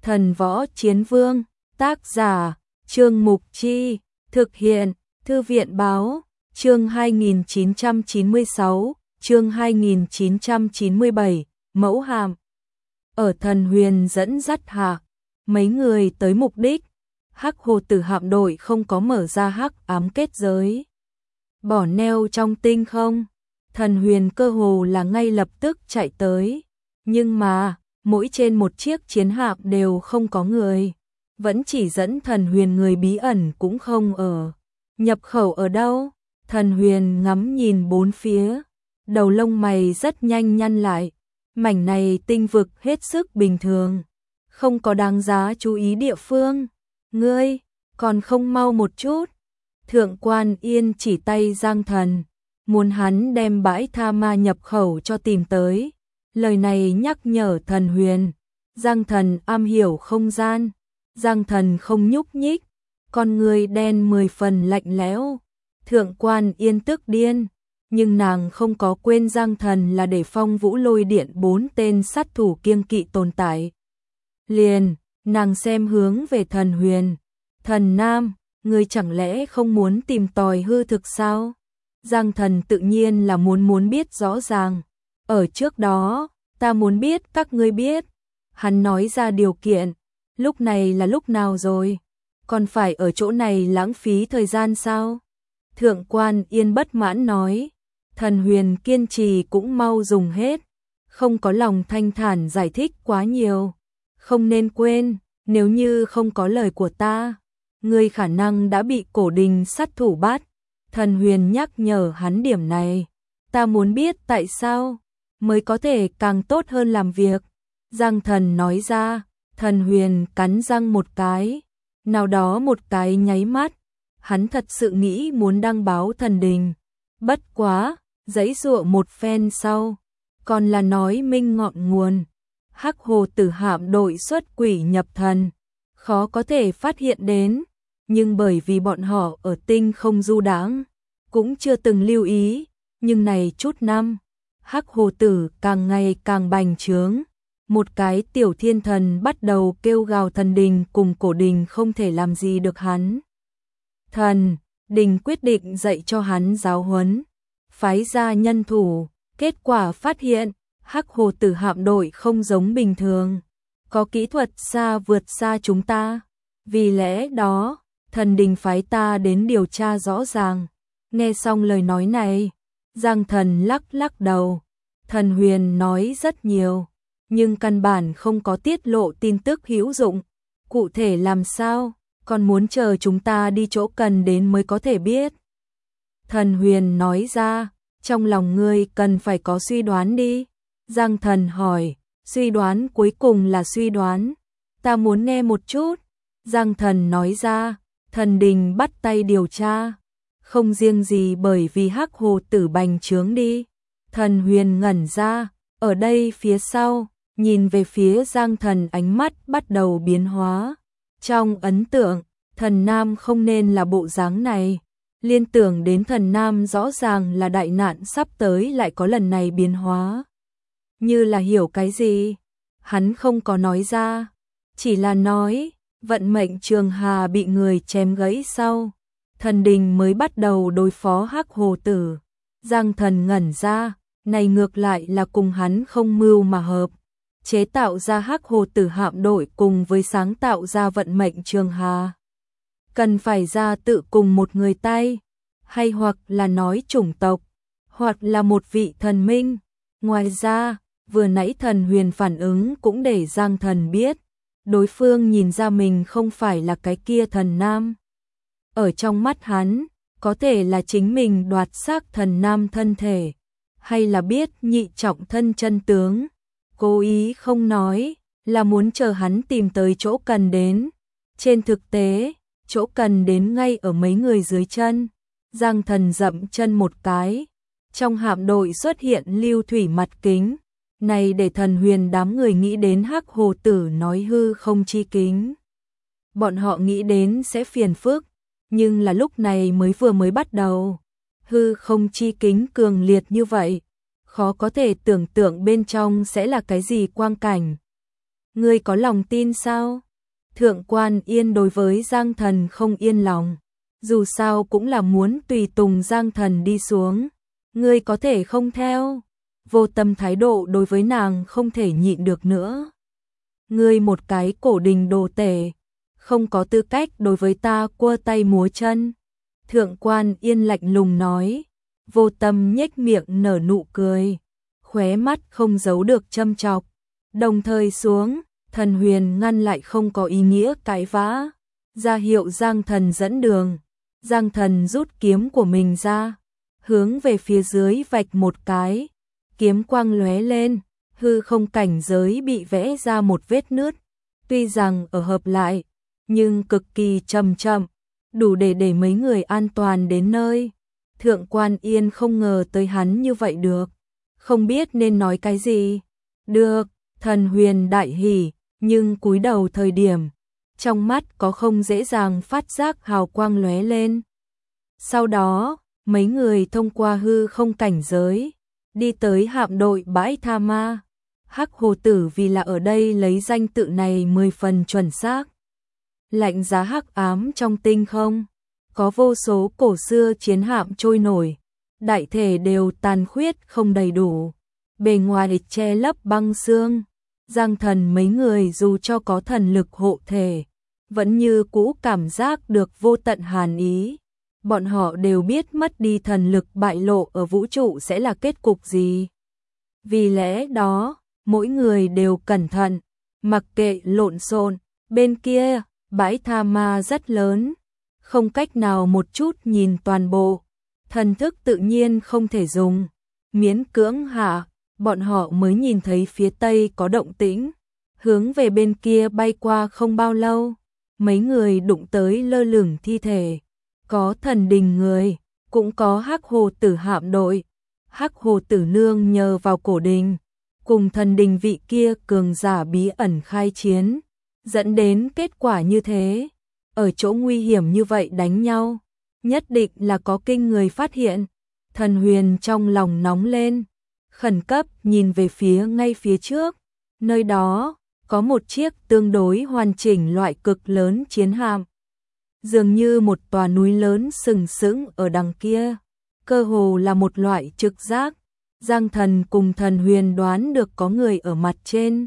Thần Võ Chiến Vương, tác giả, Trương Mục Chi, thực hiện, Thư viện Báo, chương 2996, chương 2997, Mẫu Hàm. Ở Thần Huyền dẫn dắt hạ, mấy người tới mục đích, Hắc Hồ Tử hạm đội không có mở ra hắc ám kết giới. Bỏ neo trong tinh không, Thần Huyền cơ hồ là ngay lập tức chạy tới, nhưng mà mỗi trên một chiếc chiến hạm đều không có người, vẫn chỉ dẫn Thần Huyền người bí ẩn cũng không ở. Nhập khẩu ở đâu? Thần Huyền ngắm nhìn bốn phía, đầu lông mày rất nhanh nhăn lại, mảnh này tinh vực hết sức bình thường, không có đáng giá chú ý địa phương. Ngươi, còn không mau một chút. Thượng Quan Yên chỉ tay Giang Thần, muốn hắn đem bãi tha ma nhập khẩu cho tìm tới. Lời này nhắc nhở Thần Huyền. Giang Thần am hiểu không gian. Giang Thần không nhúc nhích, con người đen 10 phần lạnh lẽo. Thượng Quan Yên tức điên, nhưng nàng không có quên Giang Thần là để Phong Vũ Lôi Điện 4 tên sát thủ kiêng kỵ tồn tại. Liền, nàng xem hướng về Thần Huyền. Thần Nam, ngươi chẳng lẽ không muốn tìm tòi hư thực sao? Giang Thần tự nhiên là muốn biết rõ ràng. Ở trước đó, ta muốn biết các ngươi biết. Hắn nói ra điều kiện. Lúc này là lúc nào rồi? Còn phải ở chỗ này lãng phí thời gian sao? Thượng Quan Yên bất mãn nói. Thần Huyền kiên trì cũng mau dùng hết. Không có lòng thanh thản giải thích quá nhiều. Không nên quên, nếu như không có lời của ta, ngươi khả năng đã bị cổ đình sát thủ bắt. Thần Huyền nhắc nhở hắn điểm này. Ta muốn biết tại sao, mới có thể càng tốt hơn làm việc. Giang Thần nói ra. Thần Huyền cắn răng một cái. Nào đó một cái nháy mắt, hắn thật sự nghĩ muốn đăng báo thần đình. Bất quá, giãy giụa một phen sau, còn là nói minh ngọn nguồn. Hắc Hồ Tử hạm đội xuất quỷ nhập thần, khó có thể phát hiện đến, nhưng bởi vì bọn họ ở tinh không du đãng, cũng chưa từng lưu ý, nhưng này chút năm, Hắc Hồ Tử càng ngày càng bành trướng. Một cái tiểu thiên thần bắt đầu kêu gào thần đình cùng cổ đình không thể làm gì được hắn. Thần đình quyết định dạy cho hắn giáo huấn, phái ra nhân thủ, kết quả phát hiện Hắc Hồ Tử hạm đội không giống bình thường, có kỹ thuật vượt xa chúng ta. Vì lẽ đó, thần đình phái ta đến điều tra rõ ràng. Nghe xong lời nói này, Giang Thần lắc đầu. Thần Huyền nói rất nhiều, nhưng căn bản không có tiết lộ tin tức hữu dụng. Cụ thể làm sao, còn muốn chờ chúng ta đi chỗ cần đến mới có thể biết. Thần Huyền nói ra, trong lòng ngươi cần phải có suy đoán đi. Giang Thần hỏi, suy đoán cuối cùng là suy đoán. Ta muốn nghe một chút. Giang Thần nói ra, thần đình bắt tay điều tra. Không riêng gì bởi vì Hắc Hồ Tử bành trướng đi. Thần Huyền ngẩn ra, ở đây phía sau, nhìn về phía Giang Thần ánh mắt bắt đầu biến hóa. Trong ấn tượng, Thần Nam không nên là bộ dáng này. Liên tưởng đến Thần Nam rõ ràng là đại nạn sắp tới lại có lần này biến hóa. Như là hiểu cái gì? Hắn không có nói ra, chỉ là nói, vận mệnh Trường Hà bị người chém gãy sau. Thần đình mới bắt đầu đối phó Hắc Hồ Tử. Giang Thần ngẩn ra, này ngược lại là cùng hắn không mưu mà hợp. Chế tạo ra Hắc Hồ Tử hạm đội cùng với sáng tạo ra vận mệnh Trường Hà. Cần phải ra tự cùng một người tay, hay hoặc là nói chủng tộc, hoặc là một vị thần minh. Ngoài ra, vừa nãy Thần Huyền phản ứng cũng để Giang Thần biết, đối phương nhìn ra mình không phải là cái kia Thần Nam. Ở trong mắt hắn, có thể là chính mình đoạt xác Thần Nam thân thể, hay là biết nhị trọng thân chân tướng. Cố ý không nói, là muốn chờ hắn tìm tới chỗ cần đến. Trên thực tế, chỗ cần đến ngay ở mấy người dưới chân. Giang Thần dậm chân một cái, trong hạm đội xuất hiện lưu thủy mặt kính. Này để Thần Huyền đám người nghĩ đến Hắc Hồ Tử nói hư không chi kính. Bọn họ nghĩ đến sẽ phiền phức, nhưng là lúc này vừa mới bắt đầu. Hư không chi kính cường liệt như vậy, khó có thể tưởng tượng bên trong sẽ là cái gì quang cảnh. Ngươi có lòng tin sao? Thượng Quan Yên đối với Giang Thần không yên lòng, dù sao cũng là muốn tùy tùng Giang Thần đi xuống. Ngươi có thể không theo? Vô Tâm thái độ đối với nàng không thể nhịn được nữa. Ngươi một cái cổ đình đồ tể, không có tư cách đối với ta cua tay múa chân. Thượng Quan Yên lạnh lùng nói. Vô Tâm nhếch miệng nở nụ cười, khóe mắt không giấu được châm chọc. Đồng thời xuống, Thần Huyền ngăn lại không có ý nghĩa cãi vã, ra hiệu Giang Thần dẫn đường. Giang Thần rút kiếm của mình ra, hướng về phía dưới vạch một cái, kiếm quang lóe lên, hư không cảnh giới bị vẽ ra một vết nứt. Tuy rằng ở hợp lại, nhưng cực kỳ chậm chậm, đủ để mấy người an toàn đến nơi. Thượng Quan Yên không ngờ tới hắn như vậy được, không biết nên nói cái gì. Được, Thần Huyền đại hỉ, nhưng cúi đầu thời điểm, trong mắt có không dễ dàng phát giác hào quang lóe lên. Sau đó, mấy người thông qua hư không cảnh giới, đi tới hạm đội bãi Tha Ma. Hắc Hồ Tử vì là ở đây lấy danh tự này 10 phần chuẩn xác. Lạnh giá hắc ám trong tinh không, có vô số cổ xưa chiến hạm trôi nổi, đại thể đều tàn khuyết không đầy đủ, bề ngoài che lấp băng xương. Giang Thần mấy người dù cho có thần lực hộ thể, vẫn như cũ cảm giác được vô tận hàn ý. Bọn họ đều biết mất đi thần lực bại lộ ở vũ trụ sẽ là kết cục gì. Vì lẽ đó, mỗi người đều cẩn thận, mặc kệ lộn xộn. Bên kia, bãi Tha Ma rất lớn, không cách nào một chút nhìn toàn bộ, thần thức tự nhiên không thể dùng. Miễn cưỡng hạ, bọn họ mới nhìn thấy phía tây có động tĩnh, hướng về bên kia bay qua không bao lâu, mấy người đụng tới lơ lửng thi thể, có thần đình người, cũng có Hắc Hồ Tử hạm đội. Hắc Hồ Tử nương nhờ vào cổ đình, cùng thần đình vị kia cường giả bí ẩn khai chiến, dẫn đến kết quả như thế. Ở chỗ nguy hiểm như vậy đánh nhau, nhất định là có kinh người phát hiện. Thần Huyền trong lòng nóng lên, khẩn cấp nhìn về phía ngay phía trước, nơi đó có một chiếc tương đối hoàn chỉnh loại cực lớn chiến hạm, dường như một tòa núi lớn sừng sững ở đằng kia, cơ hồ là một loại trực giác. Giang Thần cùng Thần Huyền đoán được có người ở mặt trên.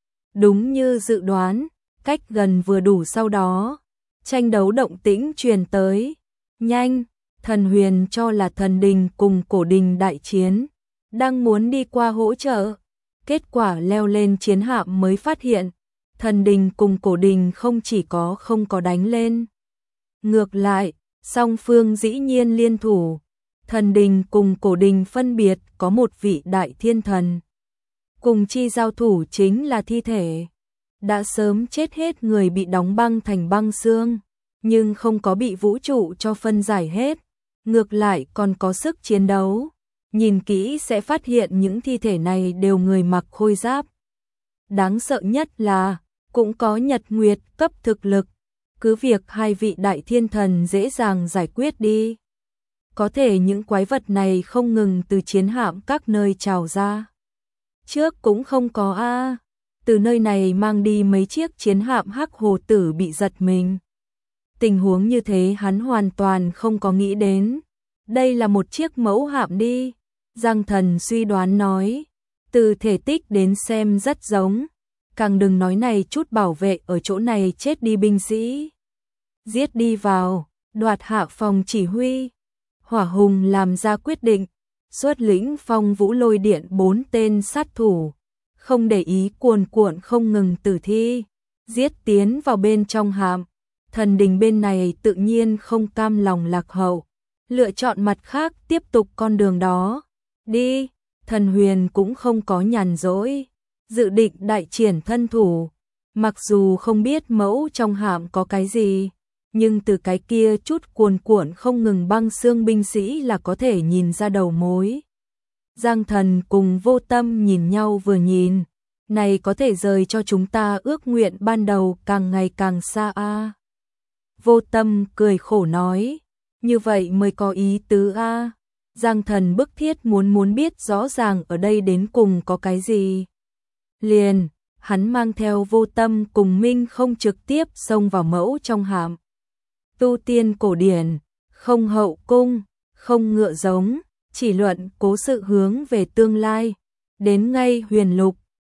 Đúng như dự đoán, cách gần vừa đủ, sau đó tranh đấu động tĩnh truyền tới. Nhanh, Thần Huyền cho là thần đình cùng cổ đình đại chiến, đang muốn đi qua hỗ trợ. Kết quả leo lên chiến hạm mới phát hiện, thần đình cùng cổ đình không chỉ có không có đánh lên. Ngược lại, song phương dĩ nhiên liên thủ. Thần đình cùng cổ đình phân biệt có một vị đại thiên thần. Cùng chi giao thủ chính là thi thể. Đã sớm chết hết người bị đóng băng thành băng xương, nhưng không có bị vũ trụ cho phân giải hết. Ngược lại còn có sức chiến đấu. Nhìn kỹ sẽ phát hiện những thi thể này đều người mặc khôi giáp. Đáng sợ nhất là, cũng có nhật nguyệt cấp thực lực. Cứ việc hai vị đại thiên thần dễ dàng giải quyết đi. Có thể những quái vật này không ngừng từ chiến hạm các nơi trào ra. Trước cũng không có a. Từ nơi này mang đi mấy chiếc chiến hạm. Hắc Hồ Tử bị giật mình. Tình huống như thế hắn hoàn toàn không có nghĩ đến. Đây là một chiếc mẫu hạm đi. Giang Thần suy đoán nói. Từ thể tích đến xem rất giống. Càng đừng nói này chút bảo vệ ở chỗ này chết đi binh sĩ. Giết đi vào, đoạt hạ phòng chỉ huy. Hỏa Hùng làm ra quyết định, xuất lĩnh Phong Vũ Lôi Điện 4 tên sát thủ, không để ý cuồn cuộn không ngừng tử thi, giết tiến vào bên trong hạm. Thần đình bên này tự nhiên không cam lòng lạc hậu, lựa chọn mặt khác tiếp tục con đường đó. Đi, Thần Huyền cũng không có nhàn rỗi, dự định đại triển thân thủ. Mặc dù không biết mẫu trong hạm có cái gì, nhưng từ cái kia chút cuồn cuộn không ngừng băng xương binh sĩ là có thể nhìn ra đầu mối. Giang Thần cùng Vô Tâm nhìn nhau vừa nhìn, này có thể rời cho chúng ta ước nguyện ban đầu càng ngày càng xa a. Vô Tâm cười khổ nói, như vậy mới có ý tứ a. Giang Thần bức thiết muốn biết rõ ràng ở đây đến cùng có cái gì. Liền, hắn mang theo Vô Tâm cùng Minh không trực tiếp xông vào mẫu trong hàm. Tu tiên cổ điển, không hậu cung, không ngựa giống, chỉ luận cố sự hướng về tương lai. Đến ngay Huyền Lục,